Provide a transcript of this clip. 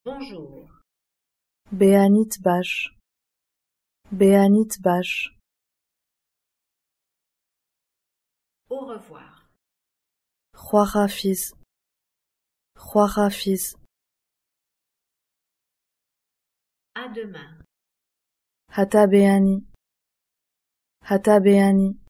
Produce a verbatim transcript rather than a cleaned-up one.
Bonjour. Beanit bash. Beanit bash. Au revoir. Juarafiz. Juarafiz. À demain. Hata beani. Hata beani.